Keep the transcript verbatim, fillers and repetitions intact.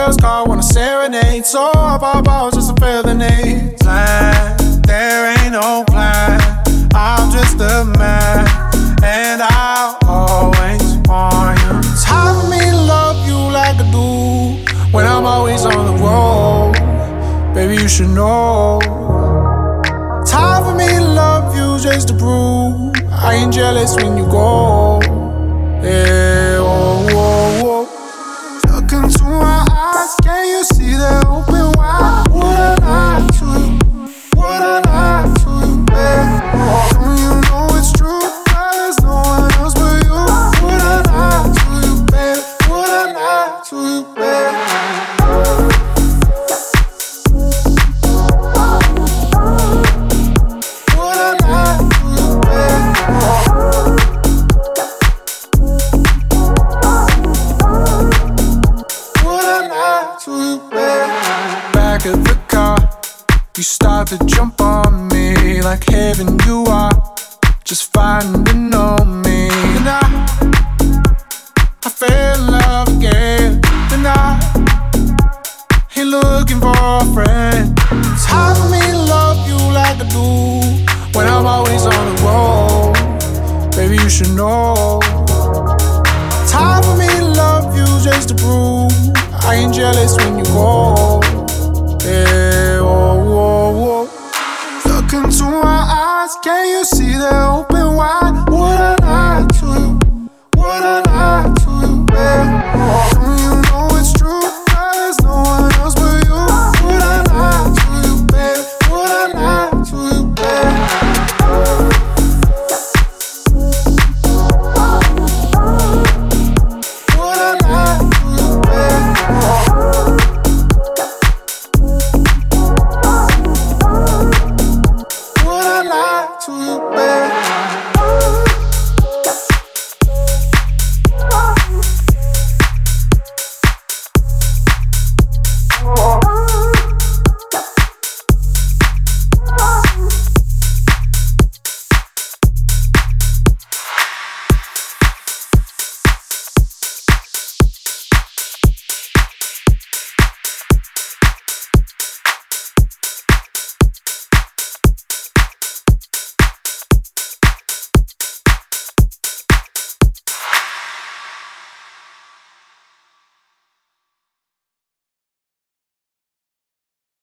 first call, wanna serenade. So I pop out just to feel the need. Plan, there ain't no plan. I'm just a man, and I'll always want you. It's hard for me to love you like I do when I'm always on the road. Baby, you should know. It's hard for me to love you just to prove I ain't jealous when you go. Yeah, oh, oh, oh. Look into my eyes, can you see they're open wide? Would I lie to you? Would I lie to you, babe? Oh, you know it's true, but there's no one else but you. Would I lie to you, babe? Would I lie to you, babe? Would I lie to you, babe? Would I lie to you, babe? Back of the car, you start to jump on me like heaven you are, just fighting to know me. And I, I fell in love again. And I ain't looking for a friend. It's hard for me to love you like I do when I'm always on the road. Baby, you should know. It's hard for me to love you just to prove I ain't jealous when you go.